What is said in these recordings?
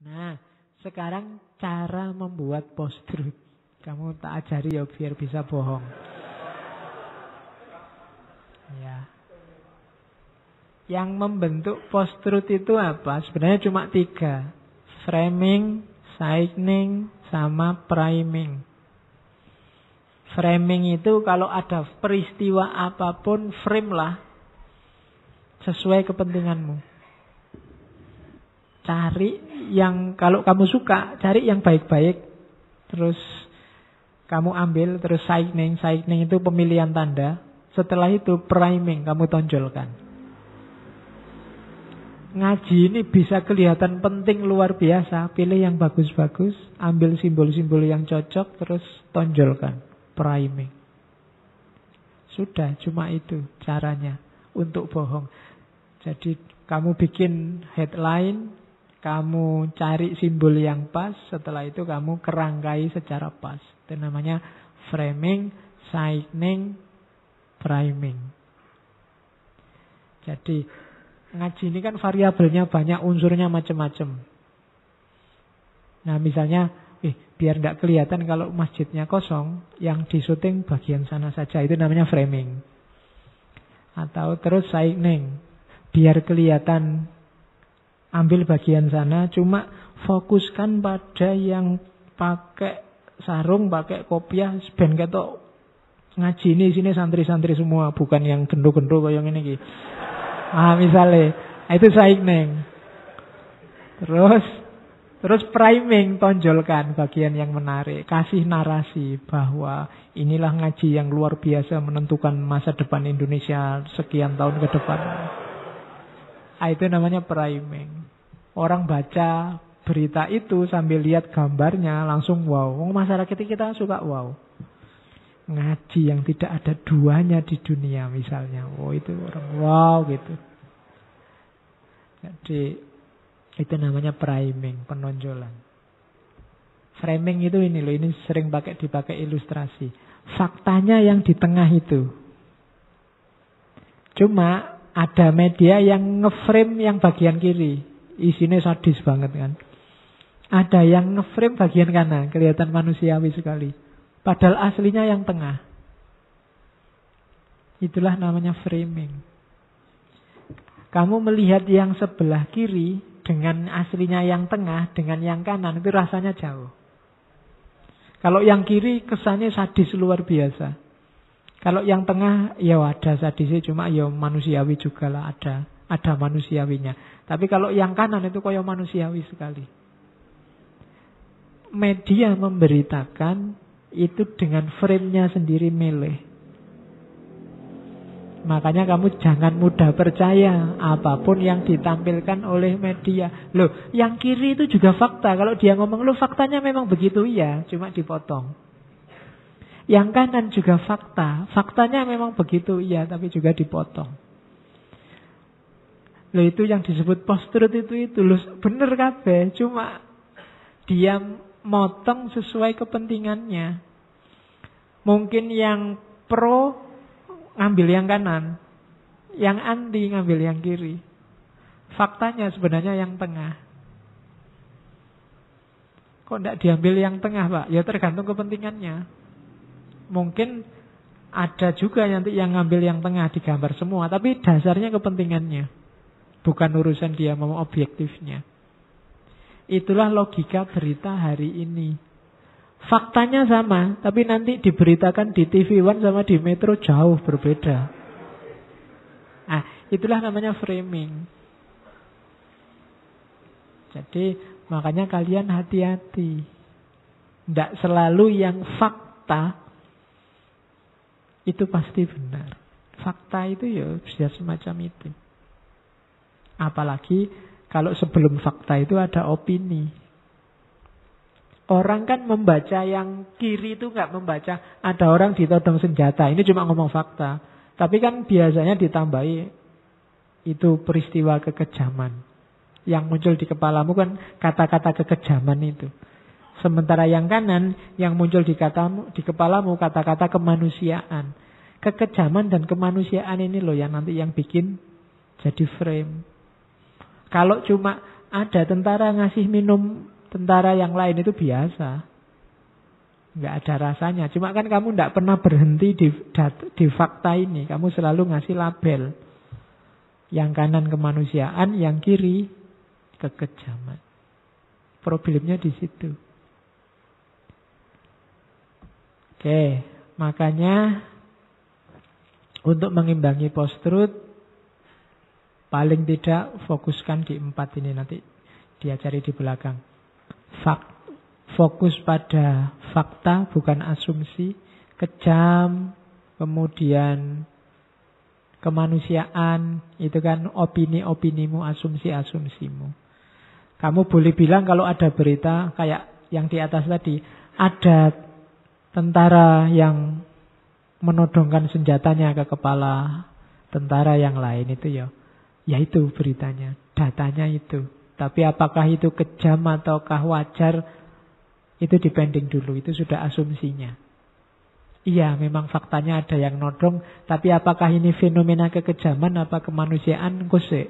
Nah, sekarang cara membuat post-truth. Kamu tak ajari ya biar bisa bohong. Ya. Yang membentuk post-truth itu apa? Sebenarnya cuma 3. Framing, signing, sama priming. Framing itu kalau ada peristiwa apapun, frame lah. Sesuai kepentinganmu. Cari yang, kalau kamu suka, cari yang baik-baik. Terus kamu ambil, terus signing. Signing itu pemilihan tanda. Setelah itu priming, kamu tonjolkan. Ngaji ini bisa kelihatan penting luar biasa. Pilih yang bagus-bagus, ambil simbol-simbol yang cocok, terus tonjolkan. Priming. Sudah, cuma itu caranya untuk bohong. Jadi kamu bikin headline, kamu cari simbol yang pas, setelah itu kamu kerangkai secara pas. Itu namanya framing, signing, priming. Jadi ngaji ini kan variabelnya banyak, unsurnya macam-macam. Nah misalnya, biar tidak kelihatan kalau masjidnya kosong, yang disuting bagian sana saja, itu namanya framing. Atau terus signing, biar kelihatan ambil bagian sana, cuma fokuskan pada yang pakai sarung, pakai kopiah, ben ketok ngaji ini sini santri-santri semua, bukan yang gendho-gendho kayak ngene iki. Misalnya, itu signing. Terus priming, tonjolkan bagian yang menarik, kasih narasi bahwa inilah ngaji yang luar biasa menentukan masa depan Indonesia sekian tahun ke depan. Itu namanya priming. Orang baca berita itu sambil lihat gambarnya langsung wow. Masyarakat kita suka wow. Ngaji yang tidak ada duanya di dunia misalnya. Itu orang wow gitu. Jadi itu namanya priming, penonjolan. Framing itu ini loh, ini sering dipakai ilustrasi. Faktanya yang di tengah itu. Cuma ada media yang ngeframe yang bagian kiri. Isinya sadis banget kan. Ada yang ngeframe bagian kanan, kelihatan manusiawi sekali. Padahal aslinya yang tengah. Itulah namanya framing. Kamu melihat yang sebelah kiri dengan aslinya yang tengah, dengan yang kanan, itu rasanya jauh. Kalau yang kiri kesannya sadis luar biasa. Kalau yang tengah, ya ada sadisnya, cuma ya manusiawi juga lah, ada manusiawinya. Tapi kalau yang kanan itu kayak manusiawi sekali. Media memberitakan itu dengan frame-nya sendiri milih. Makanya kamu jangan mudah percaya apapun yang ditampilkan oleh media. Loh, yang kiri itu juga fakta. Kalau dia ngomong, loh faktanya memang begitu, iya, cuma dipotong. Yang kanan juga fakta. Faktanya memang begitu, iya, tapi juga dipotong. Loh itu yang disebut post-truth itu. Loh bener kabeh, cuma dia motong sesuai kepentingannya. Mungkin yang pro ngambil yang kanan, yang anti ngambil yang kiri. Faktanya sebenarnya yang tengah. Kok tidak diambil yang tengah, Pak? Ya tergantung kepentingannya. Mungkin ada juga nanti yang ngambil yang tengah digambar semua, tapi dasarnya kepentingannya, bukan urusan dia mau objektifnya. Itulah logika berita hari ini. Faktanya sama, tapi nanti diberitakan di TV One sama di Metro jauh berbeda. Itulah namanya framing. Jadi makanya kalian hati-hati. Tidak selalu yang fakta itu pasti benar. Fakta itu ya bisa semacam itu. Apalagi kalau sebelum fakta itu ada opini. Orang kan membaca yang kiri itu nggak membaca ada orang ditodong senjata. Ini cuma ngomong fakta. Tapi kan biasanya ditambahi itu peristiwa kekejaman. Yang muncul di kepalamu kan kata-kata kekejaman itu. Sementara yang kanan yang muncul di kepalamu kata-kata kemanusiaan. Kekejaman dan kemanusiaan ini loh yang nanti yang bikin jadi frame. Kalau cuma Ada tentara ngasih minum tentara yang lain itu biasa. Nggak ada rasanya. Cuma kan kamu nggak pernah berhenti di fakta ini. Kamu selalu ngasih label. Yang kanan kemanusiaan, yang kiri kekejaman. Problemnya di situ. Oke, makanya untuk mengimbangi post-truth, paling tidak fokuskan di 4 ini, nanti diajari di belakang. Fokus pada fakta, bukan asumsi. Kejam, kemudian kemanusiaan, itu kan opini-opinimu, asumsi-asumsimu. Kamu boleh bilang kalau ada berita kayak yang di atas tadi, ada tentara yang menodongkan senjatanya ke kepala tentara yang lain, itu ya itu beritanya, datanya itu. Tapi apakah itu kejam ataukah wajar, itu depending dulu, itu sudah asumsinya. Iya, memang faktanya ada yang nodong, tapi apakah ini fenomena kekejaman apa kemanusiaan, kusik.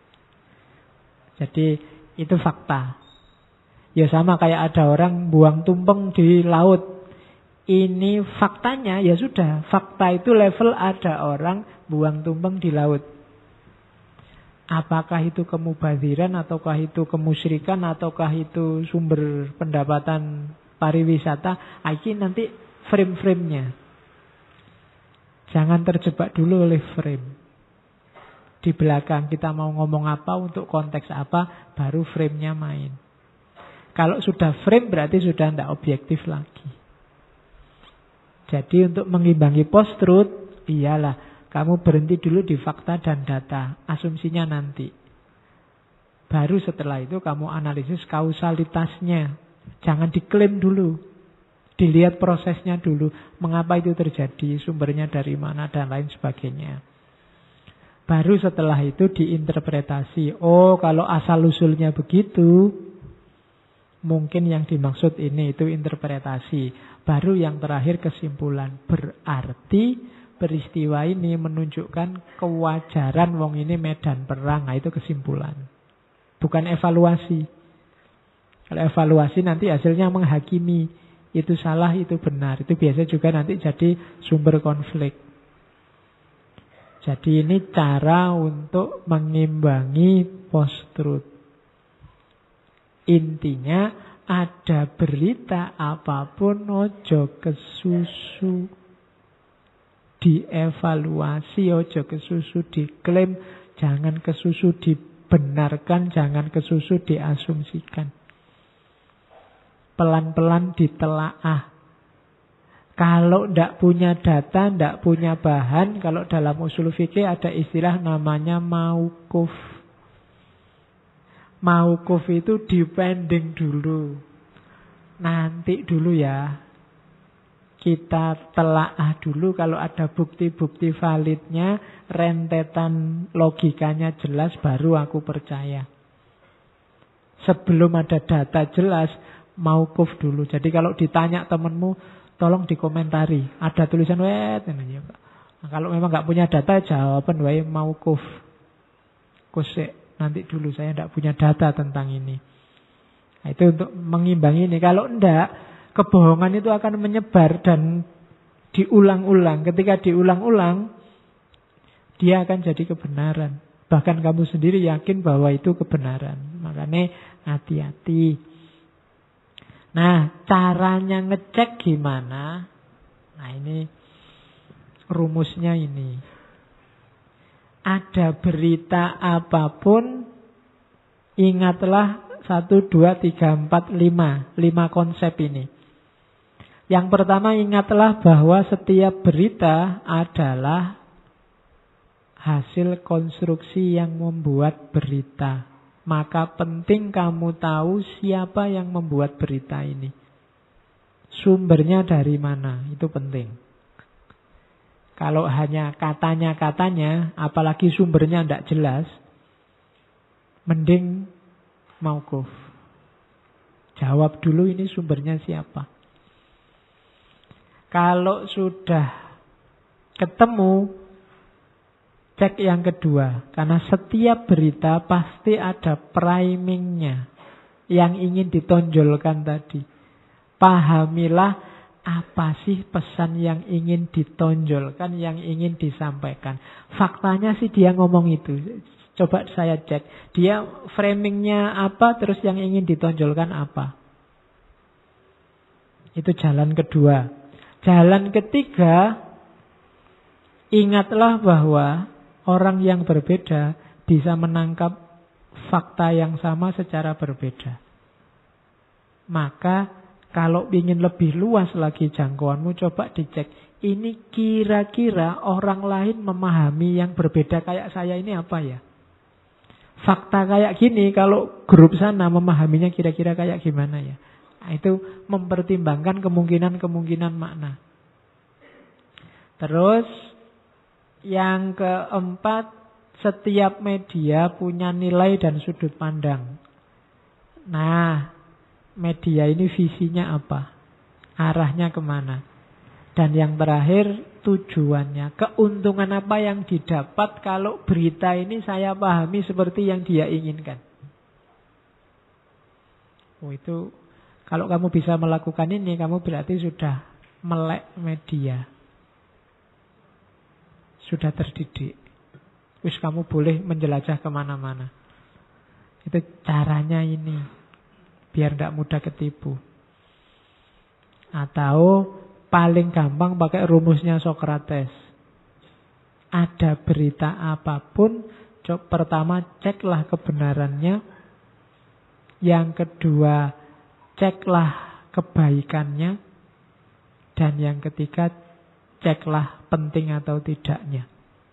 Jadi itu fakta. Ya sama kayak ada orang buang tumpeng di laut. Ini faktanya, ya sudah, fakta itu level ada orang buang tumpeng di laut. Apakah itu kemubadziran, ataukah itu kemusyrikan, ataukah itu sumber pendapatan pariwisata, ini nanti frame-framenya. Jangan terjebak dulu oleh frame. Di belakang kita mau ngomong apa, untuk konteks apa, baru framenya main. Kalau sudah frame berarti sudah tidak objektif lagi. Jadi untuk mengimbangi post-truth, iyalah, kamu berhenti dulu di fakta dan data. Asumsinya nanti. Baru setelah itu kamu analisis kausalitasnya. Jangan diklaim dulu. Dilihat prosesnya dulu. Mengapa itu terjadi, sumbernya dari mana, dan lain sebagainya. Baru setelah itu diinterpretasi. Oh, kalau asal-usulnya begitu, mungkin yang dimaksud ini, itu interpretasi. Baru yang terakhir kesimpulan. Berarti peristiwa ini menunjukkan kewajaran wong ini medan perang. Nah, itu kesimpulan. Bukan evaluasi. Kalau evaluasi nanti hasilnya menghakimi. Itu salah, itu benar. Itu biasa juga nanti jadi sumber konflik. Jadi ini cara untuk mengimbangi post-truth. Intinya ada berita apapun ojo kesusu. Dievaluasi, ojo kesusu diklaim, jangan kesusu dibenarkan, jangan kesusu diasumsikan. Pelan-pelan ditelaah. Kalau tidak punya data, tidak punya bahan, kalau dalam usul fikih ada istilah namanya mauquf. Mauquf itu depending dulu. Nanti dulu ya. Kita telaah dulu, kalau ada bukti-bukti validnya, rentetan logikanya jelas, baru aku percaya. Sebelum ada data jelas, mauquf dulu. Jadi kalau ditanya temanmu, tolong dikomentari. Ada tulisan wet. Nah, kalau memang nggak punya data, jawaban wae mauquf. Kusik, nanti dulu saya tidak punya data tentang ini. Nah, itu untuk mengimbangi ini. Kalau enggak, kebohongan itu akan menyebar dan diulang-ulang. Ketika diulang-ulang, dia akan jadi kebenaran. Bahkan kamu sendiri yakin bahwa itu kebenaran. Makanya hati-hati. Nah, caranya ngecek gimana? Nah, ini rumusnya ini. Ada berita apapun, ingatlah 1, 2, 3, 4, 5. 5 konsep ini. Yang pertama, ingatlah bahwa setiap berita adalah hasil konstruksi yang membuat berita. Maka penting kamu tahu siapa yang membuat berita ini. Sumbernya dari mana, itu penting. Kalau hanya katanya-katanya, apalagi sumbernya tidak jelas, mending mauquf. Jawab dulu ini sumbernya siapa. Kalau sudah ketemu, cek yang kedua. Karena setiap berita pasti ada primingnya yang ingin ditonjolkan tadi. Pahamilah apa sih pesan yang ingin ditonjolkan, yang ingin disampaikan. Faktanya sih dia ngomong itu. Coba saya cek. Dia framingnya apa, terus yang ingin ditonjolkan apa. Itu jalan kedua. Jalan ketiga, ingatlah bahwa orang yang berbeda bisa menangkap fakta yang sama secara berbeda. Maka kalau ingin lebih luas lagi jangkauanmu, coba dicek. Ini kira-kira orang lain memahami yang berbeda kayak saya ini apa ya? Fakta kayak gini, kalau grup sana memahaminya kira-kira kayak gimana ya? Nah, itu mempertimbangkan kemungkinan-kemungkinan makna. Terus, yang keempat, setiap media punya nilai dan sudut pandang. Nah, media ini visinya apa? Arahnya kemana? Dan yang terakhir, tujuannya. Keuntungan apa yang didapat kalau berita ini saya pahami seperti yang dia inginkan. Oh, itu kalau kamu bisa melakukan ini, kamu berarti sudah melek media. Sudah terdidik. Wis kamu boleh menjelajah kemana-mana. Itu caranya ini. Biar tidak mudah ketipu. Atau paling gampang pakai rumusnya Sokrates. Ada berita apapun, pertama ceklah kebenarannya. Yang kedua, ceklah kebaikannya. Dan yang ketiga, ceklah penting atau tidaknya.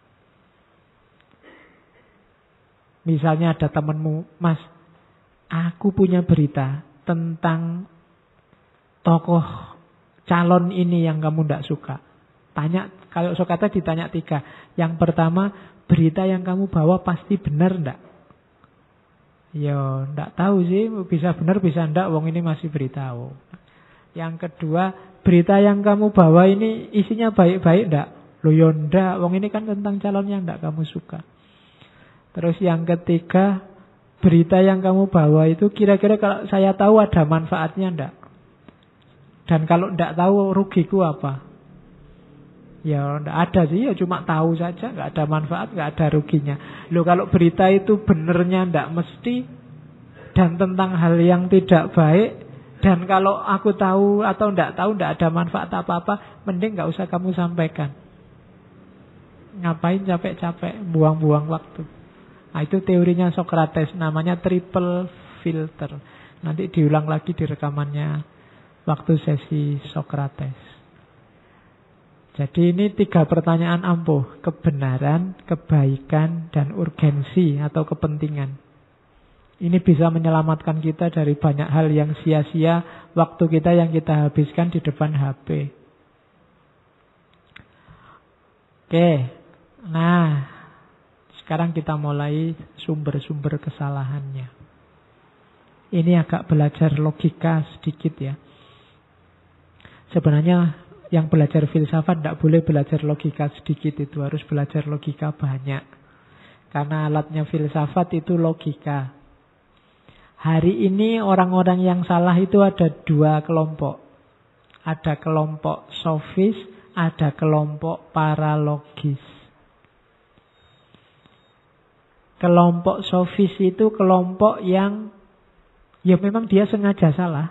Misalnya ada temanmu, Mas, aku punya berita tentang tokoh calon ini yang kamu tidak suka. Tanya, kalau Sokrates ditanya 3. Yang pertama, berita yang kamu bawa pasti benar enggak? Ya, enggak tahu sih, bisa benar bisa enggak, wong ini masih beritahu. Yang kedua, berita yang kamu bawa ini isinya baik-baik enggak? Loh ya enggak, wong ini kan tentang calon yang enggak kamu suka. Terus yang ketiga, berita yang kamu bawa itu kira-kira kalau saya tahu ada manfaatnya enggak? Dan kalau enggak tahu rugiku apa? Ya enggak ada sih, ya cuma tahu saja, enggak ada manfaat, enggak ada ruginya. Loh kalau berita itu benernya enggak mesti, dan tentang hal yang tidak baik, dan kalau aku tahu atau enggak tahu enggak ada manfaat apa-apa, mending enggak usah kamu sampaikan. Ngapain capek-capek, buang-buang waktu. Nah, itu teorinya Sokrates, namanya triple filter. Nanti diulang lagi di rekamannya waktu sesi Sokrates. Jadi ini 3 pertanyaan ampuh. Kebenaran, kebaikan, dan urgensi atau kepentingan. Ini bisa menyelamatkan kita dari banyak hal yang sia-sia, waktu kita yang kita habiskan di depan HP. Oke, nah sekarang kita mulai sumber-sumber kesalahannya. Ini agak belajar logika sedikit ya. Sebenarnya yang belajar filsafat tidak boleh belajar logika sedikit, itu harus belajar logika banyak. Karena alatnya filsafat itu logika. Hari ini orang-orang yang salah itu ada 2 kelompok. Ada kelompok sofis, ada kelompok paralogis. Kelompok sofis itu kelompok yang ya memang dia sengaja salah.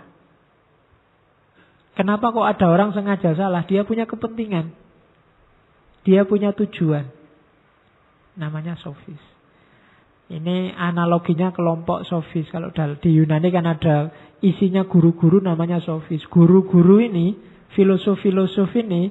Kenapa kok ada orang sengaja salah? Dia punya kepentingan. Dia punya tujuan. Namanya sofis. Ini analoginya kelompok sofis. Kalau di Yunani kan ada isinya guru-guru namanya sofis. Guru-guru ini, filosof-filosof ini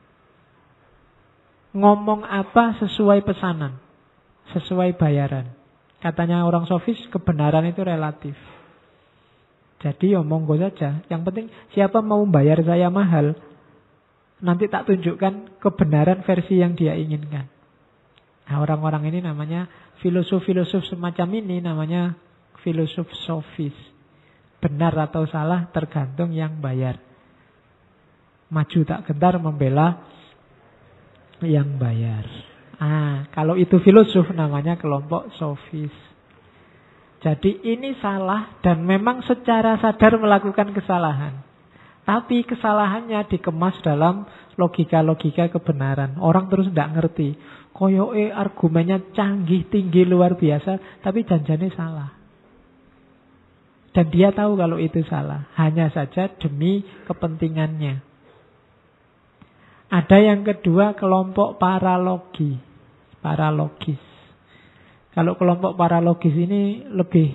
ngomong apa sesuai pesanan, sesuai bayaran. Katanya orang sofis, kebenaran itu relatif. Jadi ya monggo saja. Yang penting siapa mau bayar saya mahal, nanti tak tunjukkan kebenaran versi yang dia inginkan. Nah, orang-orang ini namanya filosof-filosof semacam ini namanya filosof sofis. Benar atau salah tergantung yang bayar. Maju tak gentar membela yang bayar. Kalau itu filosof namanya kelompok sofis. Jadi ini salah dan memang secara sadar melakukan kesalahan. Tapi kesalahannya dikemas dalam logika-logika kebenaran. Orang terus tidak ngerti. Koyoke argumennya canggih, tinggi, luar biasa. Tapi janjane salah. Dan dia tahu kalau itu salah. Hanya saja demi kepentingannya. Ada yang kedua kelompok paralogis. Kalau kelompok paralogis ini lebih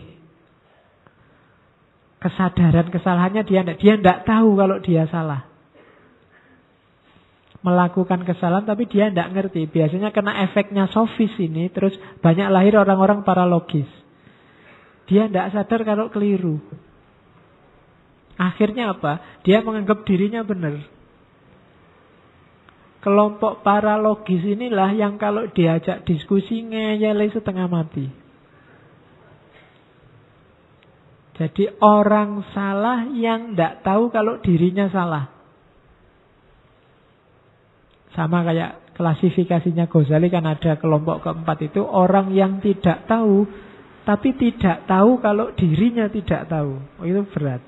kesadaran kesalahannya dia tidak tahu kalau dia salah. Melakukan kesalahan tapi dia tidak ngerti. Biasanya kena efeknya sofis ini, terus banyak lahir orang-orang paralogis. Dia tidak sadar kalau keliru. Akhirnya apa? Dia menganggap dirinya benar. Kelompok paralogis inilah yang kalau diajak diskusi ngeyel setengah mati. Jadi orang salah yang tidak tahu kalau dirinya salah. Sama kayak klasifikasinya Ghazali kan ada kelompok keempat itu orang yang tidak tahu, tapi tidak tahu kalau dirinya tidak tahu. Itu berat.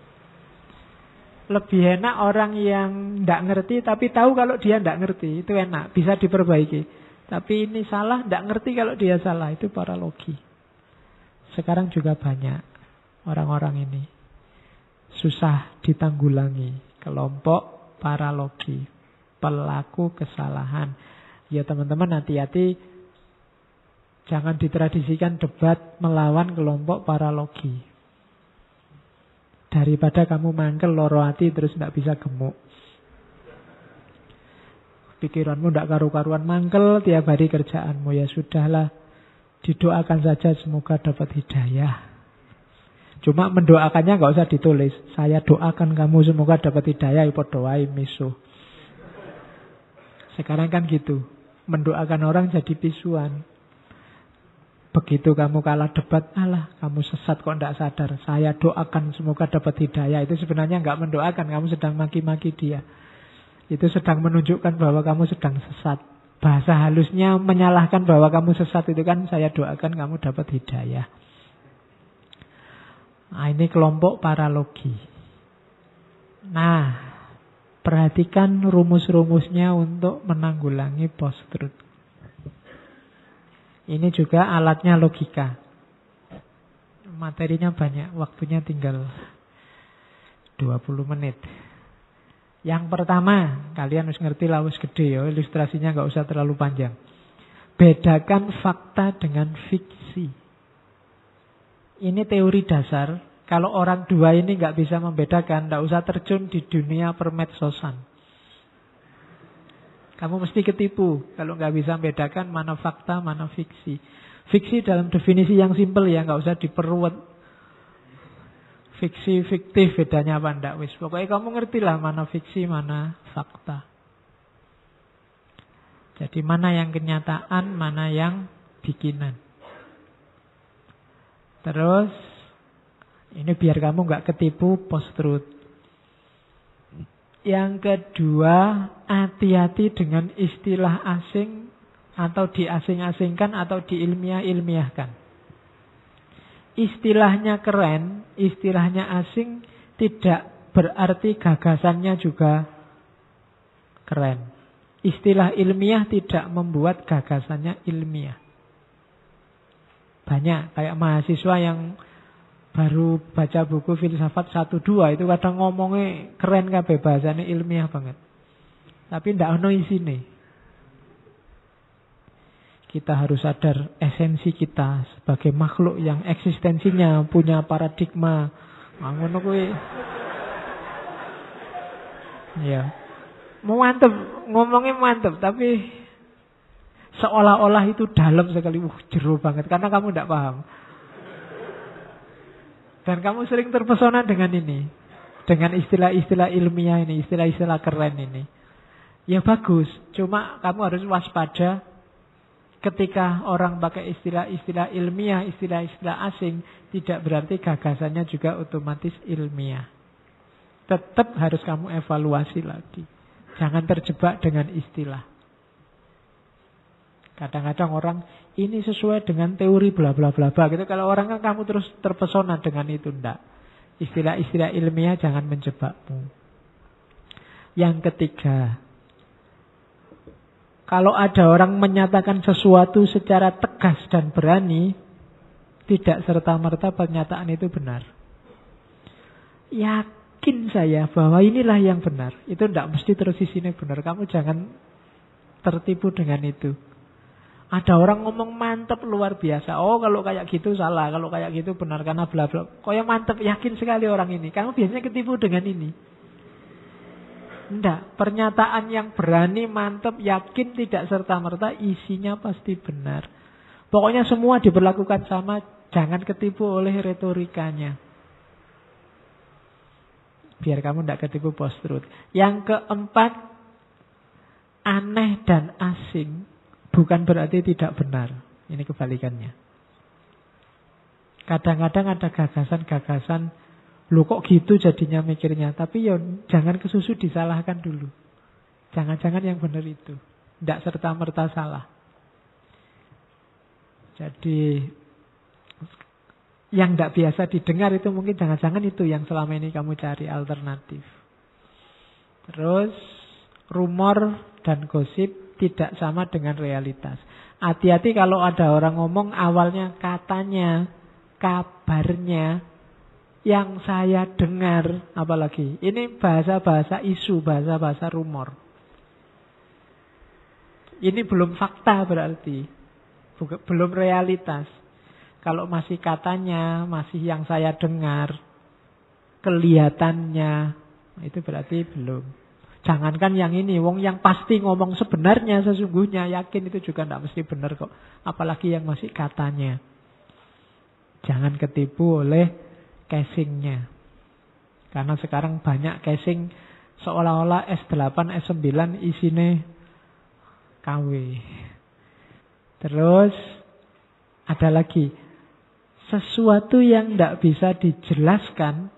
Lebih enak orang yang tidak ngerti tapi tahu kalau dia tidak ngerti. Itu enak, bisa diperbaiki. Tapi ini salah, tidak ngerti kalau dia salah. Itu paralogi. Sekarang juga banyak orang-orang ini. Susah ditanggulangi. Kelompok paralogi, pelaku kesalahan. Ya teman-teman hati-hati. Jangan ditradisikan debat melawan kelompok paralogi. Daripada kamu mangkel loro hati terus tidak bisa gemuk. Pikiranmu tidak karu-karuan mangkel tiap hari kerjaanmu. Ya sudahlah, didoakan saja semoga dapat hidayah. Cuma mendoakannya nggak usah ditulis. Saya doakan kamu semoga dapat hidayah. Ipo doai miso. Sekarang kan gitu. Mendoakan orang jadi pisuan. Begitu kamu kalah debat, alah kamu sesat kok tidak sadar. Saya doakan semoga dapat hidayah. Itu sebenarnya nggak mendoakan, kamu sedang maki-maki dia. Itu sedang menunjukkan bahwa kamu sedang sesat. Bahasa halusnya menyalahkan bahwa kamu sesat itu kan saya doakan kamu dapat hidayah. Nah ini kelompok paralogi. Nah perhatikan rumus-rumusnya untuk menanggulangi post-truth. Ini juga alatnya logika. Materinya banyak, waktunya tinggal 20 menit. Yang pertama, kalian harus ngerti lah, wis gede ya, ilustrasinya nggak usah terlalu panjang. Bedakan fakta dengan fiksi. Ini teori dasar. Kalau orang dua ini nggak bisa membedakan, nggak usah terjun di dunia permedsosan. Kamu mesti ketipu kalau nggak bisa membedakan mana fakta, mana fiksi. Fiksi dalam definisi yang simpel ya, nggak usah diperluat. Fiksi, fiktif bedanya apa enggak? Wis, pokoknya kamu ngerti lah mana fiksi, mana fakta. Jadi mana yang kenyataan, mana yang bikinan. Terus, ini biar kamu nggak ketipu post-truth. Yang kedua, hati-hati dengan istilah asing atau diasing-asingkan atau diilmiah-ilmiahkan. Istilahnya keren, istilahnya asing tidak berarti gagasannya juga keren. Istilah ilmiah tidak membuat gagasannya ilmiah. Banyak kayak mahasiswa yang baru baca buku filsafat 1-2 itu kadang ngomongnya keren kabeh, bahasanya ilmiah banget. Tapi ndak ono isine. Kita harus sadar esensi kita sebagai makhluk yang eksistensinya punya paradigma. Ngono kuwi. Ya. Mantep, ngomongnya mantep tapi seolah-olah itu dalam sekali, jero banget karena kamu ndak paham. Dan kamu sering terpesona dengan ini. Dengan istilah-istilah ilmiah ini. Istilah-istilah keren ini. Ya bagus. Cuma kamu harus waspada. Ketika orang pakai istilah-istilah ilmiah, istilah-istilah asing. Tidak berarti gagasannya juga otomatis ilmiah. Tetap harus kamu evaluasi lagi. Jangan terjebak dengan istilah. Kadang-kadang orang ini sesuai dengan teori bla bla bla bla gitu. Kalau orang kan kamu terus terpesona dengan itu, enggak. Istilah-istilah ilmiah jangan menjebakmu. Yang ketiga, kalau ada orang menyatakan sesuatu secara tegas dan berani, tidak serta-merta pernyataan itu benar. Yakin saya bahwa inilah yang benar. Itu tidak mesti terus isinya benar. Kamu jangan tertipu dengan itu. Ada orang ngomong mantep luar biasa. Oh kalau kayak gitu salah, kalau kayak gitu benar karena bla bla. Kok yang mantep, yakin sekali orang ini. Kamu biasanya ketipu dengan ini. Enggak, pernyataan yang berani, mantep, yakin tidak serta-merta isinya pasti benar. Pokoknya semua diberlakukan sama, jangan ketipu oleh retorikanya. Biar kamu tidak ketipu post-truth. Yang keempat, aneh dan asing bukan berarti tidak benar. Ini kebalikannya. Kadang-kadang ada gagasan-gagasan, loh kok gitu jadinya mikirnya. Tapi ya jangan kesusu disalahkan dulu. Jangan-jangan yang benar itu. Tidak serta-merta salah. Jadi yang tidak biasa didengar itu mungkin jangan-jangan itu yang selama ini kamu cari alternatif. Terus rumor dan gosip tidak sama dengan realitas. Hati-hati kalau ada orang ngomong awalnya katanya, kabarnya, yang saya dengar, apalagi ini bahasa-bahasa isu, bahasa-bahasa rumor. Ini belum fakta berarti, belum realitas. Kalau masih katanya, masih yang saya dengar, kelihatannya, itu berarti belum. Jangankan yang ini, wong yang pasti ngomong sebenarnya sesungguhnya, yakin itu juga tidak mesti benar kok. Apalagi yang masih katanya. Jangan ketipu oleh casingnya. Karena sekarang banyak casing seolah-olah S8, S9 isinya KW. Terus ada lagi, sesuatu yang tidak bisa dijelaskan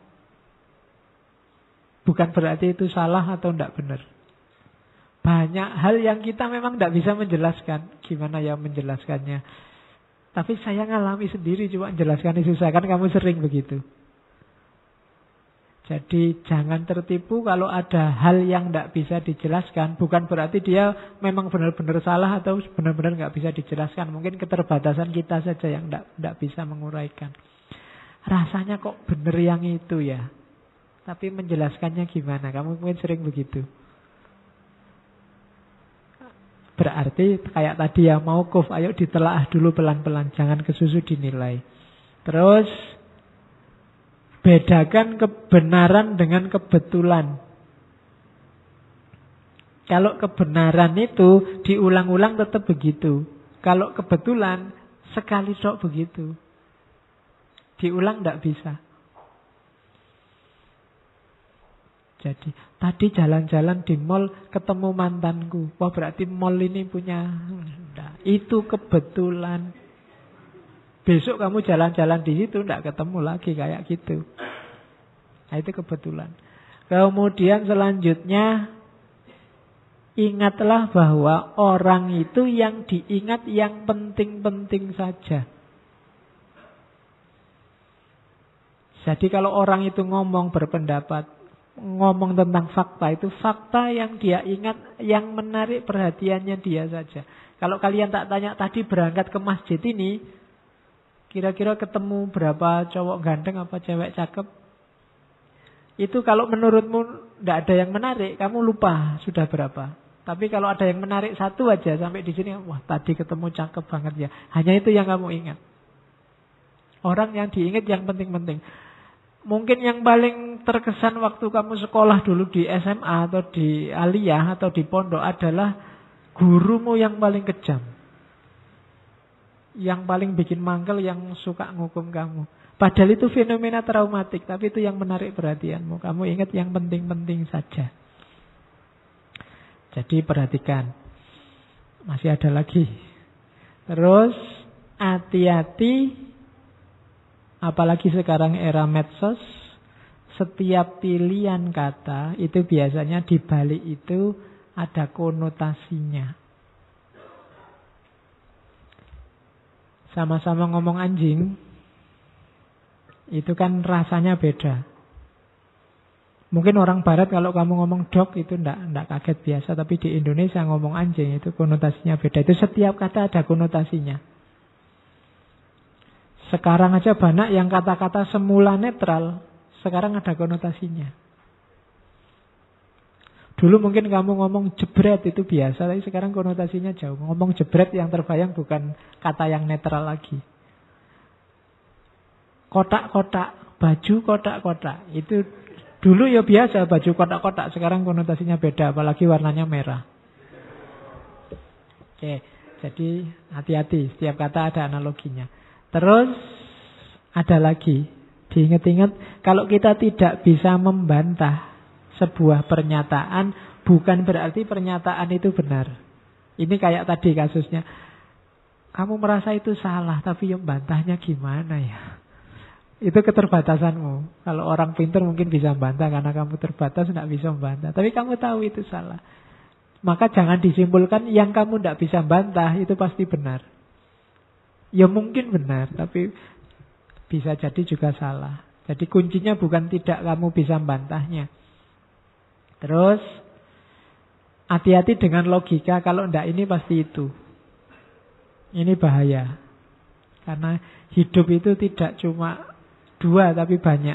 bukan berarti itu salah atau tidak benar. Banyak hal yang kita memang tidak bisa menjelaskan. Gimana ya menjelaskannya? Tapi saya ngalami sendiri, cuma menjelaskan susah. Kan kamu sering begitu. Jadi jangan tertipu kalau ada hal yang tidak bisa dijelaskan. Bukan berarti dia memang benar-benar salah atau benar-benar nggak bisa dijelaskan. Mungkin keterbatasan kita saja yang tidak bisa menguraikan. Rasanya kok benar yang itu ya. Tapi menjelaskannya gimana? Kamu mungkin sering begitu. Berarti kayak tadi ya, mauquf, ayo ditelaah dulu pelan-pelan. Jangan kesusu dinilai. Terus bedakan kebenaran dengan kebetulan. Kalau kebenaran itu diulang-ulang tetap begitu. Kalau kebetulan sekali tok begitu. Diulang tidak bisa. Jadi tadi jalan-jalan di mall ketemu mantanku. Wah berarti mall ini punya. Nah, itu kebetulan. Besok kamu jalan-jalan di situ tidak ketemu lagi kayak gitu. Nah itu kebetulan. Kemudian selanjutnya, ingatlah bahwa orang itu yang diingat yang penting-penting saja. Jadi kalau orang itu ngomong berpendapat, ngomong tentang fakta, itu fakta yang dia ingat, yang menarik perhatiannya dia saja. Kalau kalian tak tanya tadi berangkat ke masjid ini, kira-kira ketemu berapa cowok ganteng apa cewek cakep? Itu kalau menurutmu tidak ada yang menarik, kamu lupa sudah berapa. Tapi kalau ada yang menarik satu aja sampai di sini, wah tadi ketemu cakep banget ya. Hanya itu yang kamu ingat. Orang yang diingat yang penting-penting. Mungkin yang paling terkesan waktu kamu sekolah dulu di SMA atau di aliyah atau di pondok adalah gurumu yang paling kejam. Yang paling bikin mangkel, yang suka ngukum kamu. Padahal itu fenomena traumatik, tapi itu yang menarik perhatianmu. Kamu ingat yang penting-penting saja. Jadi perhatikan. Masih ada lagi. Terus hati-hati. Apalagi sekarang era medsos, setiap pilihan kata itu biasanya di balik itu ada konotasinya. sama-sama ngomong anjing, itu kan rasanya beda. Mungkin orang barat kalau kamu ngomong dog itu enggak kaget biasa, tapi di Indonesia ngomong anjing itu konotasinya beda. Itu setiap kata ada konotasinya. Sekarang aja banyak yang kata-kata semula netral, sekarang ada konotasinya. Dulu mungkin kamu ngomong jebret itu biasa, tapi sekarang konotasinya jauh. Ngomong jebret yang terbayang bukan kata yang netral lagi. Kotak-kotak, baju kotak-kotak, itu dulu ya biasa baju kotak-kotak, sekarang konotasinya beda, apalagi warnanya merah. Oke, jadi hati-hati, setiap kata ada analoginya. Terus ada lagi, diingat-ingat, kalau kita tidak bisa membantah sebuah pernyataan, bukan berarti pernyataan itu benar. Ini kayak tadi kasusnya, kamu merasa itu salah, tapi yang bantahnya gimana ya? Itu keterbatasanmu. Kalau orang pintar mungkin bisa membantah, karena kamu terbatas tidak bisa membantah. Tapi kamu tahu itu salah. Maka jangan disimpulkan yang kamu tidak bisa bantah itu pasti benar. Ya mungkin benar, tapi bisa jadi juga salah. Jadi kuncinya bukan tidak kamu bisa membantahnya. Terus hati-hati dengan logika, kalau tidak ini pasti itu. Ini bahaya. Karena hidup itu tidak cuma dua tapi banyak.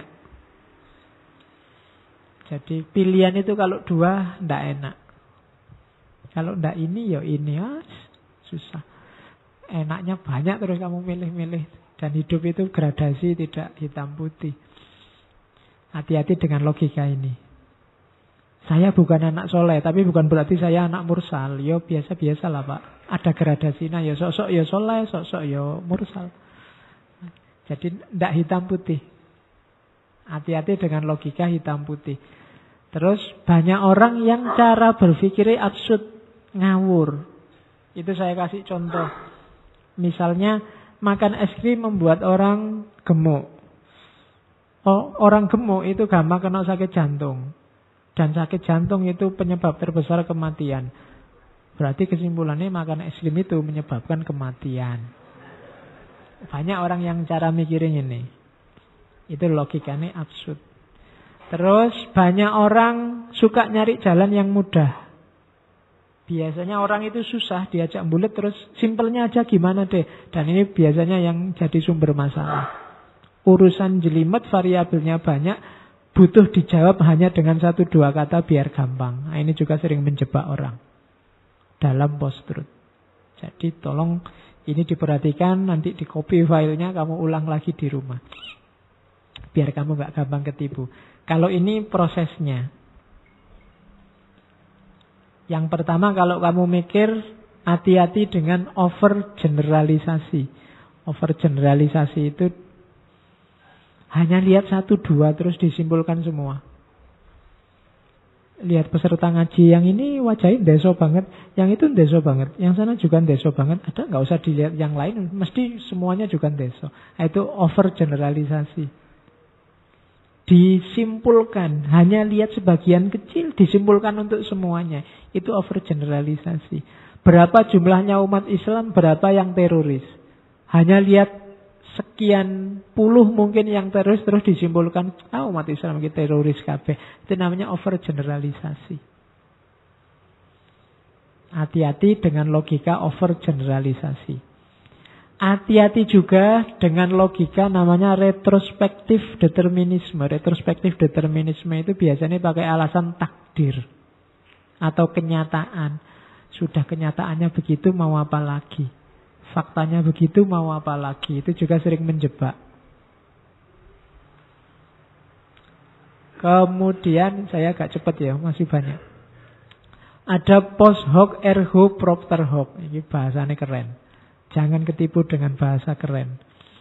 Jadi pilihan itu kalau dua tidak enak. Kalau tidak ini ya ini, susah. Enaknya banyak terus kamu milih-milih. Dan hidup itu gradasi, tidak hitam putih. Hati-hati dengan logika ini. Saya bukan anak soleh, tapi bukan berarti saya anak mursal. Ya biasa-biasa lah Pak. Ada gradasinya, ya sok-sok ya soleh, sok-sok ya mursal. Jadi tidak hitam putih. Hati-hati dengan logika hitam putih. Terus banyak orang yang cara berpikirnya absurd, ngawur. Itu saya kasih contoh. Misalnya makan es krim membuat orang gemuk. Oh, orang gemuk itu gampang kena sakit jantung. Dan sakit jantung itu penyebab terbesar kematian. Berarti kesimpulannya makan es krim itu menyebabkan kematian. Banyak orang yang cara mikirin ini. Itu logikanya absurd. Terus banyak orang suka nyari jalan yang mudah. Biasanya orang itu susah diajak bulet, terus simpelnya aja gimana deh. Dan ini biasanya yang jadi sumber masalah. Urusan jelimet, variabelnya banyak, butuh dijawab hanya dengan 1-2 kata biar gampang. Nah, ini juga sering menjebak orang dalam post-truth. Jadi tolong ini diperhatikan, nanti di copy filenya kamu ulang lagi di rumah. Biar kamu gak gampang ketipu. Kalau ini prosesnya. Yang pertama kalau kamu mikir, hati-hati dengan over generalisasi. Over generalisasi itu hanya lihat 1-2 terus disimpulkan semua. Lihat peserta ngaji yang ini wajahnya ndeso banget, yang itu ndeso banget, yang sana juga ndeso banget. Ada nggak usah dilihat yang lain, mesti semuanya juga ndeso. Itu over generalisasi. Disimpulkan, hanya lihat sebagian kecil, disimpulkan untuk semuanya. Itu over generalisasi. Berapa jumlahnya umat Islam, berapa yang teroris. Hanya lihat sekian puluh mungkin yang teroris, terus disimpulkan umat Islam kita teroris kabeh. Itu namanya over generalisasi. Hati-hati dengan logika over generalisasi. Hati-hati juga dengan logika namanya retrospektif determinisme. Retrospektif determinisme itu biasanya pakai alasan takdir atau kenyataan. Sudah kenyataannya begitu, mau apa lagi? Faktanya begitu, mau apa lagi? Itu juga sering menjebak. Kemudian saya agak cepat ya, masih banyak. Ada post hoc ergo propter hoc. Ini bahasanya keren. Jangan ketipu dengan bahasa keren.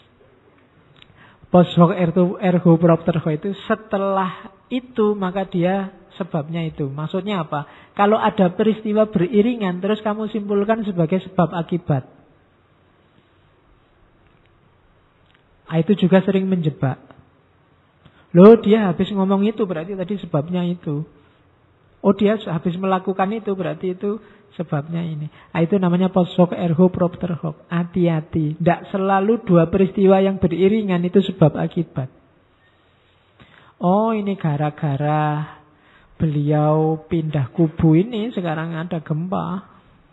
Post hoc ergo propter hoc itu setelah itu maka dia sebabnya itu. Maksudnya apa? Kalau ada peristiwa beriringan terus kamu simpulkan sebagai sebab akibat. Itu juga sering menjebak. Loh, dia habis ngomong itu berarti tadi sebabnya itu. Oh dia habis melakukan itu, berarti itu sebabnya ini. Nah, itu namanya post hoc ergo propter hoc. Hati-hati. Tidak selalu dua peristiwa yang beriringan itu sebab akibat. Oh ini gara-gara beliau pindah kubu ini sekarang ada gempa.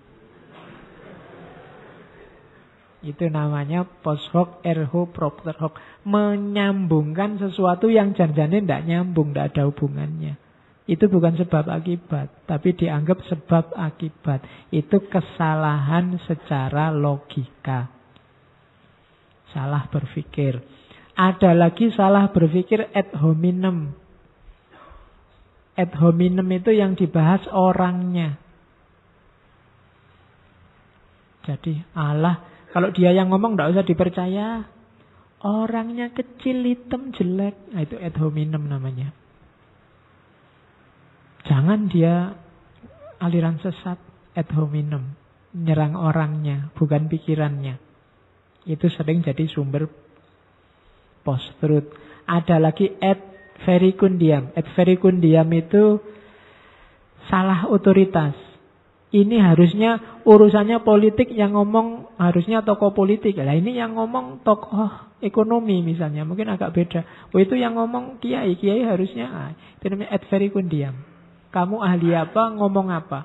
Itu namanya post hoc ergo propter hoc. Menyambungkan sesuatu yang janjane tidak nyambung, tidak ada hubungannya. Itu bukan sebab akibat, tapi dianggap sebab akibat. Itu kesalahan secara logika. Salah berpikir. Ada lagi salah berpikir ad hominem. Ad hominem itu yang dibahas orangnya. Jadi Allah, kalau dia yang ngomong tidak usah dipercaya. Orangnya kecil, hitam, jelek. Nah, itu ad hominem namanya. Jangan dia aliran sesat, ad hominem. Nyerang orangnya, bukan pikirannya. Itu sering jadi sumber post-truth. Ada lagi ad verecundiam. Ad verecundiam itu salah otoritas. Ini harusnya urusannya politik, yang ngomong harusnya tokoh politik. Lah ini yang ngomong tokoh ekonomi misalnya, mungkin agak beda. Oh itu yang ngomong kiai harusnya. Itu namanya ad verecundiam. Kamu ahli apa, ngomong apa?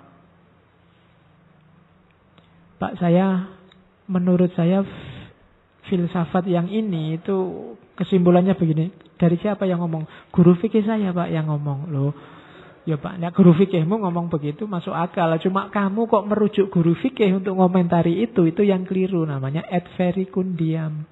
Pak, menurut saya filsafat yang ini itu kesimpulannya begini. Dari siapa yang ngomong? Guru fikih saya Pak yang ngomong. Loh, ya Pak, nah guru fikihmu ngomong begitu masuk akal. Cuma kamu kok merujuk guru fikih untuk ngomentari itu yang keliru. Namanya ad verecundiam.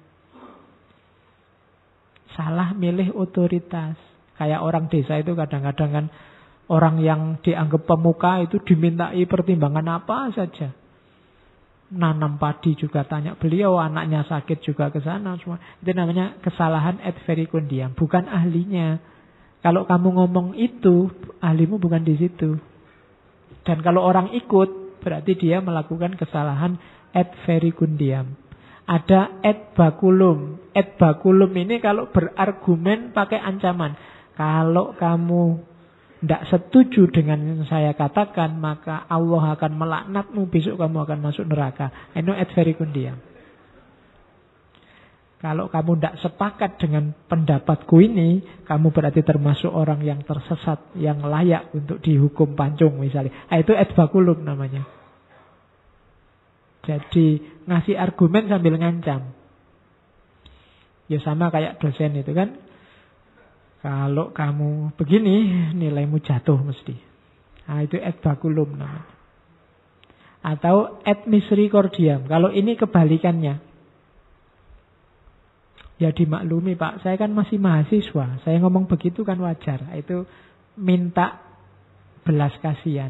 Salah milih otoritas. Kayak orang desa itu kadang-kadang kan, orang yang dianggap pemuka itu dimintai pertimbangan apa saja. Nanam padi juga tanya beliau, anaknya sakit juga ke sana semua. Itu namanya kesalahan ad verecundiam, bukan ahlinya. Kalau kamu ngomong itu, ahlimu bukan di situ. Dan kalau orang ikut, berarti dia melakukan kesalahan ad verecundiam. Ada ad baculum. Ad baculum ini kalau berargumen pakai ancaman. Kalau kamu tidak setuju dengan yang saya katakan, maka Allah akan melaknatmu, besok kamu akan masuk neraka. Itu ad verecundiam. Kalau kamu tidak sepakat dengan pendapatku ini, kamu berarti termasuk orang yang tersesat, yang layak untuk dihukum pancung misalnya. Itu ad baculum namanya. Jadi ngasih argumen sambil ngancam. Ya sama kayak dosen itu kan. Kalau kamu begini, nilaimu jatuh mesti. Nah, itu ad baculum namanya. Atau ad misericordiam. Kalau ini kebalikannya. Ya dimaklumi Pak, saya kan masih mahasiswa. Saya ngomong begitu kan wajar. Itu minta belas kasihan.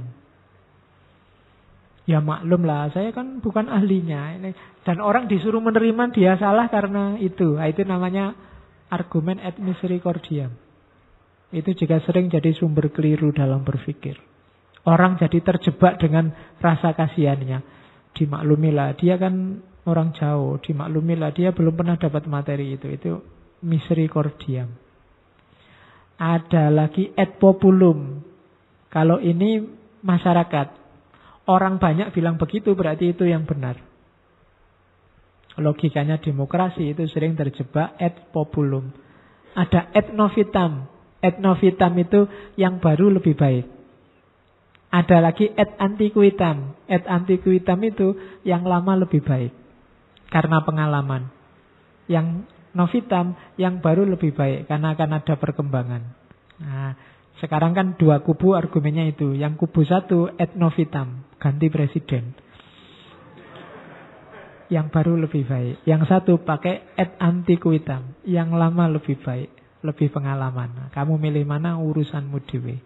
Ya maklum lah, saya kan bukan ahlinya. Dan orang disuruh menerima dia salah karena itu. Nah, itu namanya argumen ad misericordiam. Itu juga sering jadi sumber keliru dalam berpikir. Orang jadi terjebak dengan rasa kasihannya. Dimaklumilah, dia kan orang jauh. Dimaklumilah, dia belum pernah dapat materi itu. Itu misericordiam. Ada lagi ad populum. Kalau ini masyarakat. Orang banyak bilang begitu, berarti itu yang benar. Logikanya demokrasi itu sering terjebak ad populum. Ada ad novitam. Ad novitam itu yang baru lebih baik. Ada lagi ad antiquitam. Ad antiquitam itu yang lama lebih baik. Karena pengalaman. Yang novitam, yang baru lebih baik. Karena akan ada perkembangan. Nah, sekarang kan dua kubu argumennya itu. Yang kubu satu ad novitam. Ganti presiden. Yang baru lebih baik. Yang satu pakai ad antiquitam. Yang lama lebih baik. Lebih pengalaman. Nah, kamu milih mana, urusanmu dewe.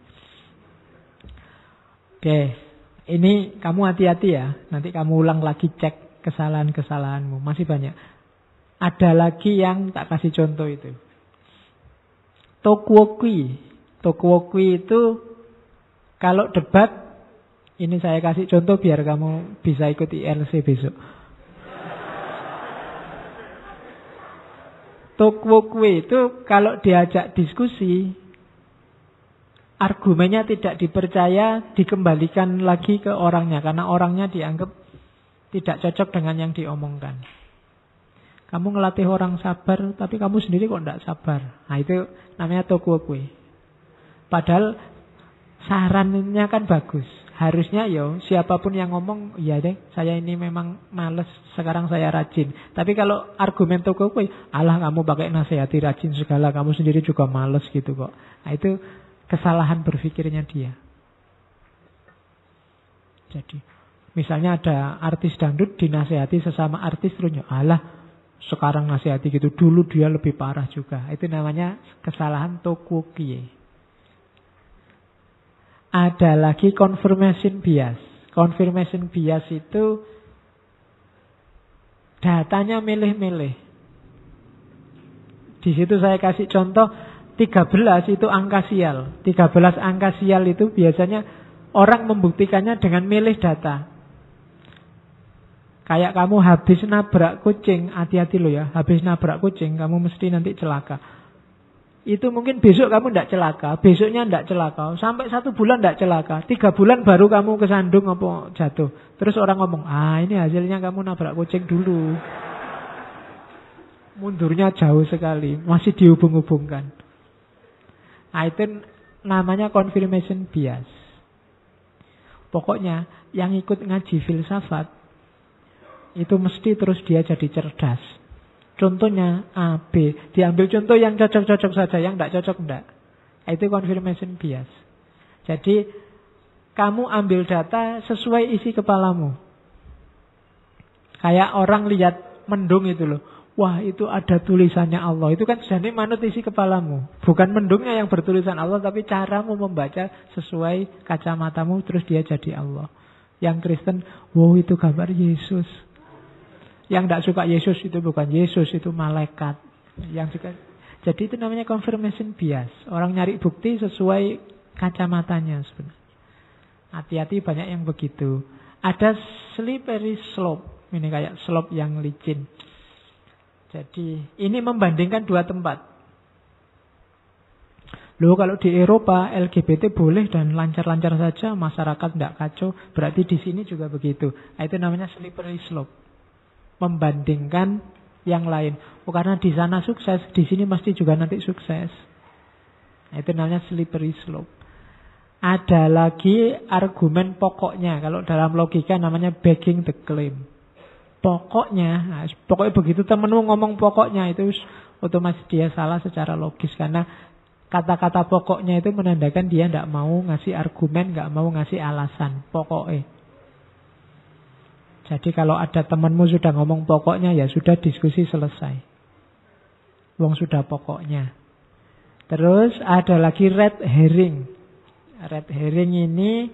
Oke, ini kamu hati-hati ya. Nanti kamu ulang lagi cek kesalahan-kesalahanmu. Masih banyak. Ada lagi yang tak kasih contoh itu. Tokuoki. Tokuoki itu kalau debat, ini saya kasih contoh biar kamu bisa ikut ILC besok. Tokuoki itu kalau diajak diskusi, argumennya tidak dipercaya, dikembalikan lagi ke orangnya. Karena orangnya dianggap tidak cocok dengan yang diomongkan. Kamu ngelatih orang sabar, tapi kamu sendiri kok tidak sabar. Nah itu namanya tokokwe. Padahal sarannya kan bagus. Harusnya siapapun yang ngomong, iya deh, saya ini memang males, sekarang saya rajin. Tapi kalau argumen tokokwe, alah kamu pakai nasihati rajin segala, kamu sendiri juga males gitu kok. Nah itu kesalahan berpikirnya dia. Jadi misalnya ada artis dangdut dinasihati sesama artis, terus alah sekarang nasihati gitu, dulu dia lebih parah juga. Itu namanya kesalahan tokokwe. Ada lagi confirmation bias. Confirmation bias itu datanya milih-milih. Di situ saya kasih contoh 13 itu angka sial. 13 angka sial itu biasanya orang membuktikannya dengan milih data. Kayak kamu habis nabrak kucing, hati-hati loh ya. Habis nabrak kucing, kamu mesti nanti celaka. Itu mungkin besok kamu tidak celaka, besoknya tidak celaka, sampai 1 bulan tidak celaka, 3 bulan baru kamu kesandung apa jatuh. Terus orang ngomong, ini hasilnya kamu nabrak kucing dulu. Mundurnya jauh sekali, masih dihubung-hubungkan. Nah itu namanya confirmation bias. Pokoknya yang ikut ngaji filsafat itu mesti terus dia jadi cerdas. Contohnya A, B. Diambil contoh yang cocok-cocok saja, yang tidak cocok tidak. Itu confirmation bias. Jadi kamu ambil data sesuai isi kepalamu. Kayak orang lihat mendung itu loh. Wah itu ada tulisannya Allah. Itu kan jadi manut isi kepalamu. Bukan mendungnya yang bertulisan Allah, tapi caramu membaca sesuai kacamatamu, terus dia jadi Allah. Yang Kristen, wow itu gambar Yesus. Yang tidak suka Yesus itu bukan Yesus, itu malaikat. Yang suka, jadi itu namanya confirmation bias. Orang nyari bukti sesuai kacamatanya sebenarnya. Hati-hati banyak yang begitu. Ada slippery slope. Ini kayak slope yang licin. Jadi ini membandingkan 2 tempat. Loh kalau di Eropa LGBT boleh dan lancar-lancar saja, masyarakat tidak kacau. Berarti di sini juga begitu. Nah, itu namanya slippery slope. Membandingkan yang lain. Karena di sana sukses, di sini mesti juga nanti sukses. Itu namanya slippery slope. Ada lagi argumen pokoknya. Kalau dalam logika namanya backing the claim. Pokoknya begitu temenmu ngomong pokoknya, itu otomatis dia salah secara logis. Karena kata-kata pokoknya itu menandakan dia tidak mau ngasih argumen, tidak mau ngasih alasan. Pokoknya. Jadi kalau ada temanmu sudah ngomong pokoknya, ya sudah, diskusi selesai. Wong sudah pokoknya. Terus ada lagi red herring. Red herring ini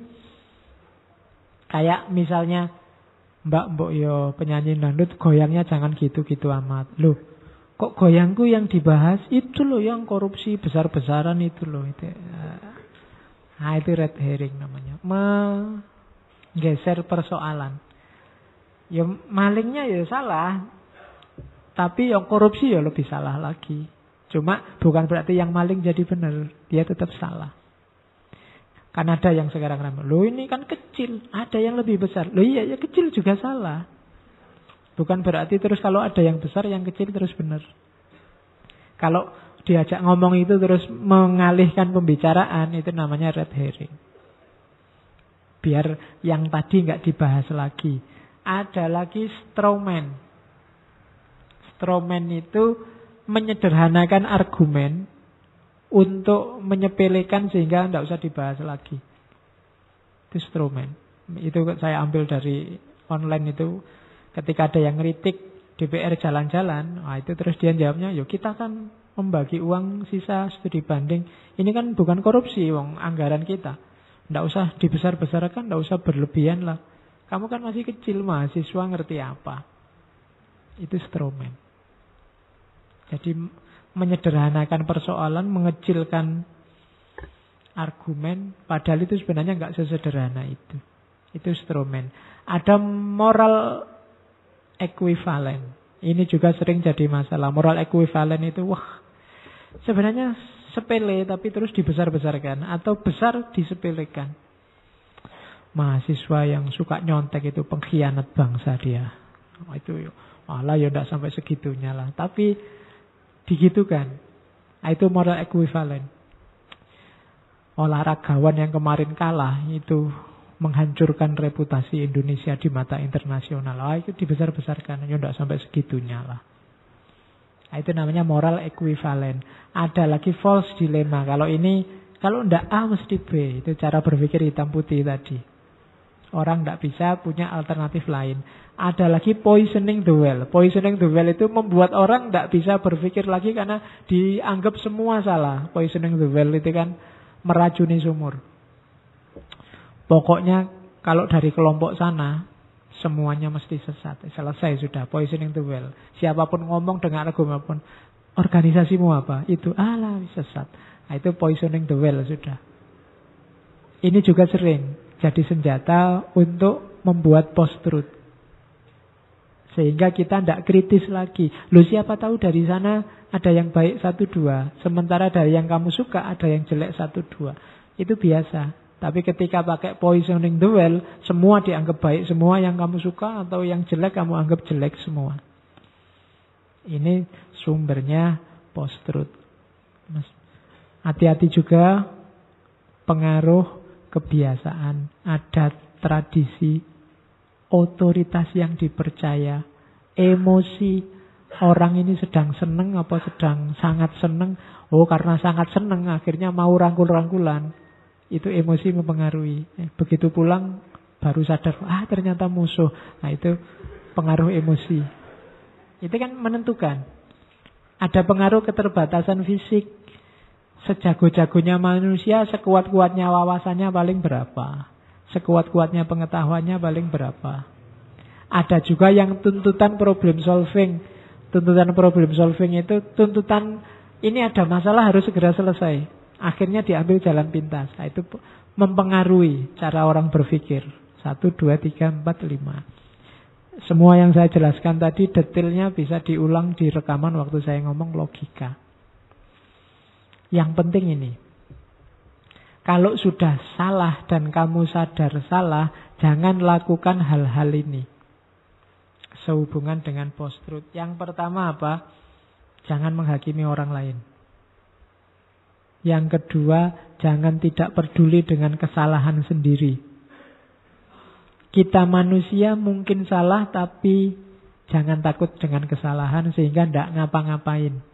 kayak misalnya Mbak yo penyanyi dangdut goyangnya jangan gitu-gitu amat. Loh, kok goyangku yang dibahas itu loh yang korupsi besar-besaran itu loh. Nah itu red herring namanya. Menggeser persoalan. Ya malingnya ya salah, tapi yang korupsi ya lebih salah lagi. Cuma bukan berarti yang maling jadi benar, dia tetap salah. Kan ada yang sekarang ramai, loh ini kan kecil, ada yang lebih besar. Loh iya ya kecil juga salah. Bukan berarti terus kalau ada yang besar, yang kecil terus benar. Kalau diajak ngomong itu terus mengalihkan pembicaraan, itu namanya red herring. Biar yang tadi nggak dibahas lagi. Ada lagi strawman. Strawman itu menyederhanakan argumen untuk menyepelekan sehingga tidak usah dibahas lagi. Itu strawman. Itu saya ambil dari online itu. Ketika ada yang ngeritik DPR jalan-jalan, itu terus dia jawabnya, yuk kita kan membagi uang sisa studi banding. Ini kan bukan korupsi, wong anggaran kita. Tidak usah dibesar-besarkan, tidak usah berlebihan lah. Kamu kan masih kecil, mahasiswa ngerti apa. Itu strawman. Jadi menyederhanakan persoalan, mengecilkan argumen, padahal itu sebenarnya nggak sesederhana itu. Itu strawman. Ada moral equivalent. Ini juga sering jadi masalah. Moral equivalent itu, sebenarnya sepele tapi terus dibesar-besarkan, atau besar disepelekan. Mahasiswa yang suka nyontek itu pengkhianat bangsa dia. Itu malah ya tidak sampai segitunya lah, tapi digitukan. Itu moral equivalent. Olahragawan yang kemarin kalah itu menghancurkan reputasi Indonesia di mata internasional. Itu dibesar-besarkan, ya tidak sampai segitunya lah. Itu namanya moral equivalent. Ada lagi false dilemma. Kalau tidak A mesti B. Itu cara berpikir hitam putih tadi. Orang tidak bisa punya alternatif lain. Ada lagi poisoning the well. Poisoning the well itu membuat orang tidak bisa berpikir lagi karena dianggap semua salah. Poisoning the well itu kan meracuni sumur. Pokoknya kalau dari kelompok sana semuanya mesti sesat. Selesai sudah, poisoning the well. Siapapun ngomong dengan argumen pun, organisasimu apa? Itu sesat. Itu poisoning the well sudah. Ini juga sering jadi senjata untuk membuat post-truth. Sehingga kita tidak kritis lagi. Siapa tahu dari sana ada yang baik 1-2. Sementara dari yang kamu suka ada yang jelek 1-2. Itu biasa. Tapi ketika pakai poisoning the well, semua dianggap baik semua yang kamu suka, atau yang jelek kamu anggap jelek semua. Ini sumbernya post-truth. Hati-hati juga pengaruh kebiasaan, adat, tradisi, otoritas yang dipercaya, emosi. Orang ini sedang seneng apa sedang sangat seneng. Karena sangat seneng akhirnya mau rangkul-rangkulan. Itu emosi mempengaruhi. Begitu pulang baru sadar, ternyata musuh. Itu pengaruh emosi. Itu kan menentukan. Ada pengaruh keterbatasan fisik. Sejago-jagonya manusia, sekuat-kuatnya wawasannya paling berapa? Sekuat-kuatnya pengetahuannya paling berapa? Ada juga yang tuntutan problem solving. Tuntutan problem solving itu tuntutan ini ada masalah harus segera selesai. Akhirnya diambil jalan pintas. Itu mempengaruhi cara orang berpikir. 1, 2, 3, 4, 5. Semua yang saya jelaskan tadi detailnya bisa diulang di rekaman waktu saya ngomong logika. Yang penting ini, kalau sudah salah dan kamu sadar salah, jangan lakukan hal-hal ini sehubungan dengan post-truth. Yang pertama apa? Jangan menghakimi orang lain. Yang kedua, jangan tidak peduli dengan kesalahan sendiri. Kita manusia mungkin salah, tapi jangan takut dengan kesalahan sehingga tidak ngapa-ngapain.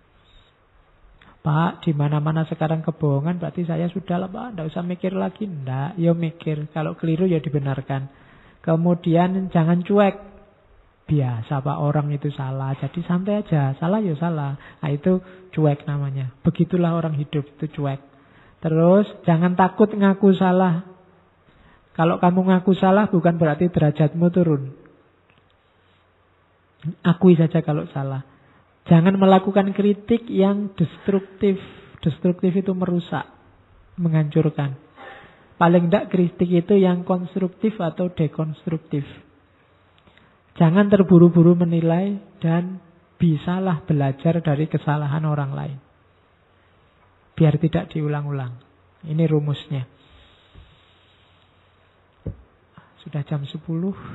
Pak, di mana-mana sekarang kebohongan, berarti saya sudah lah Pak, tidak usah mikir lagi. Tidak, ya mikir. Kalau keliru ya dibenarkan. Kemudian jangan cuek. Biasa Pak, orang itu salah, jadi santai aja. Salah ya salah. Itu cuek namanya. Begitulah orang hidup, itu cuek. Terus jangan takut ngaku salah. Kalau kamu ngaku salah bukan berarti derajatmu turun. Akui saja kalau salah. Jangan melakukan kritik yang destruktif. Destruktif itu merusak, menghancurkan. Paling tidak kritik itu yang konstruktif atau dekonstruktif. Jangan terburu-buru menilai dan bisalah belajar dari kesalahan orang lain. Biar tidak diulang-ulang. Ini rumusnya. Sudah jam 10.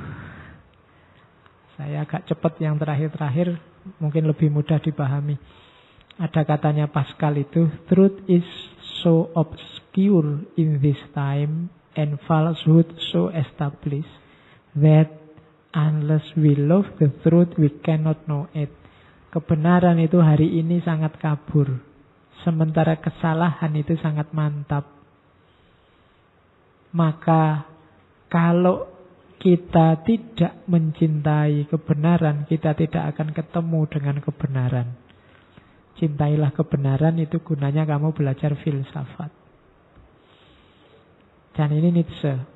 Saya agak cepat yang terakhir-terakhir. Mungkin lebih mudah dipahami. Ada katanya Pascal itu, truth is so obscure in this time and falsehood so established that unless we love the truth, we cannot know it. Kebenaran itu hari ini sangat kabur. Sementara kesalahan itu sangat mantap. Maka kalau kita tidak mencintai kebenaran, kita tidak akan ketemu dengan kebenaran. Cintailah kebenaran, itu gunanya kamu belajar filsafat. Dan ini Nietzsche.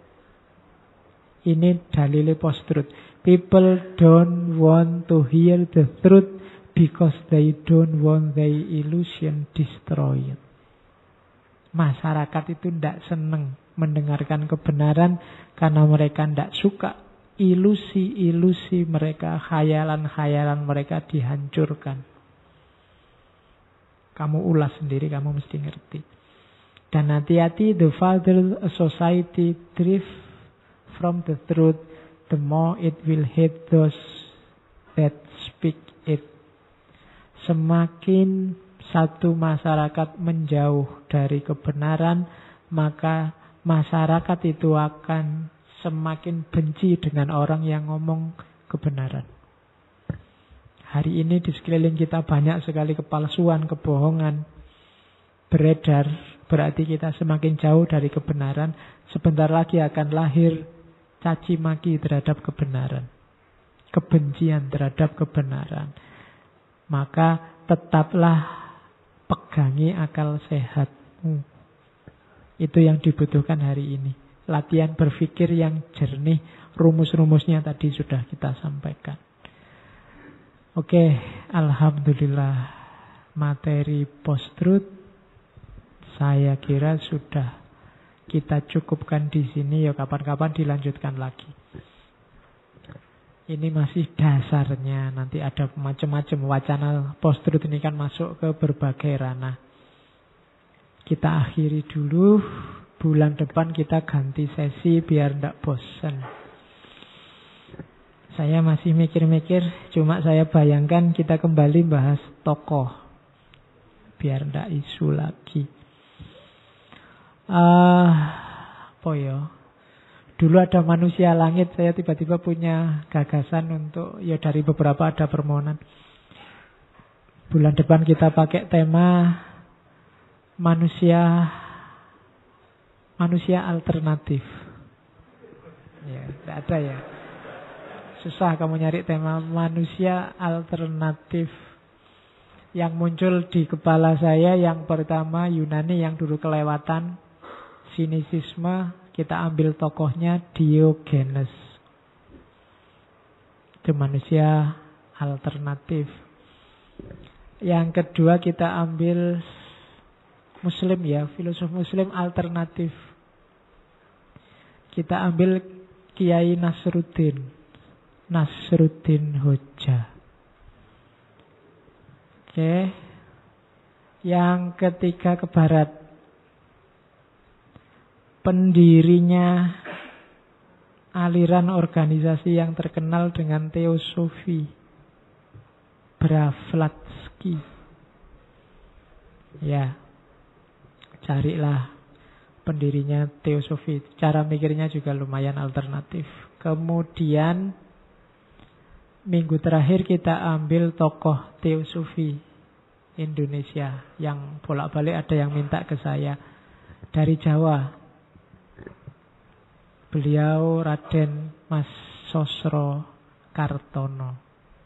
Ini dalil post-truth. People don't want to hear the truth because they don't want their illusion destroyed. Masyarakat itu tidak senang mendengarkan kebenaran karena mereka tidak suka ilusi-ilusi mereka, khayalan-khayalan mereka dihancurkan. Kamu ulas sendiri, kamu mesti ngerti. Dan hati-hati, the farther a society drift from the truth, the more it will hate those that speak it. Semakin satu masyarakat menjauh dari kebenaran, maka masyarakat itu akan semakin benci dengan orang yang ngomong kebenaran. Hari ini di sekeliling kita banyak sekali kepalsuan, kebohongan beredar. Berarti kita semakin jauh dari kebenaran. Sebentar lagi akan lahir caci maki terhadap kebenaran, kebencian terhadap kebenaran. Maka tetaplah pegangi akal sehatmu. Itu yang dibutuhkan hari ini. Latihan berpikir yang jernih. Rumus-rumusnya tadi sudah kita sampaikan. Oke, alhamdulillah. Materi post-truth saya kira sudah kita cukupkan di sini. Ya kapan-kapan dilanjutkan lagi. Ini masih dasarnya. Nanti ada macam-macam wacana post-truth ini kan masuk ke berbagai ranah. Kita akhiri dulu. Bulan depan kita ganti sesi biar tidak bosan. Saya masih mikir-mikir. Cuma saya bayangkan kita kembali bahas tokoh. Biar tidak isu lagi. Apa ya? Dulu ada manusia langit. Saya tiba-tiba punya gagasan untuk, ya dari beberapa ada permohonan. Bulan depan kita pakai tema manusia alternatif. Ya, tidak ada ya. Susah kamu nyari tema manusia alternatif. Yang muncul di kepala saya yang pertama Yunani yang dulu kelewatan, sinisisme. Kita ambil tokohnya Diogenes. Itu manusia alternatif. Yang kedua kita ambil Muslim ya, filosof Muslim alternatif. Kita ambil Kiai Nasruddin Hoja. Oke. Yang ketiga ke barat. Pendirinya aliran organisasi yang terkenal dengan teosofi, Blavatsky. Ya, carilah pendirinya teosofi. Cara mikirnya juga lumayan alternatif. Kemudian minggu terakhir kita ambil tokoh teosofi Indonesia yang bolak-balik ada yang minta ke saya dari Jawa. Beliau Raden Mas Sosro Kartono.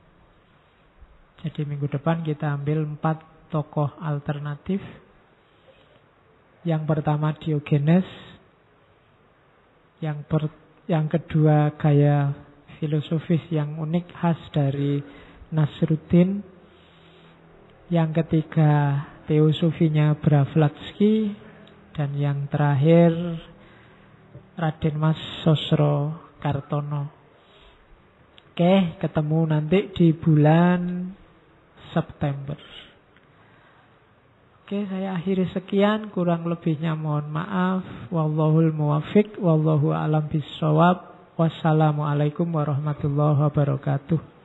Jadi minggu depan kita ambil 4 tokoh alternatif. Yang pertama Diogenes. Yang kedua gaya filosofis yang unik khas dari Nasruddin. Yang ketiga teosofinya Blavatsky. Dan yang terakhir Raden Mas Sosro Kartono. Oke, ketemu nanti di bulan September. Oke, saya akhiri sekian. Kurang lebihnya mohon maaf. Wallahul muwaffiq. Wallahu a'lam bishawab. Wassalamualaikum warahmatullahi wabarakatuh.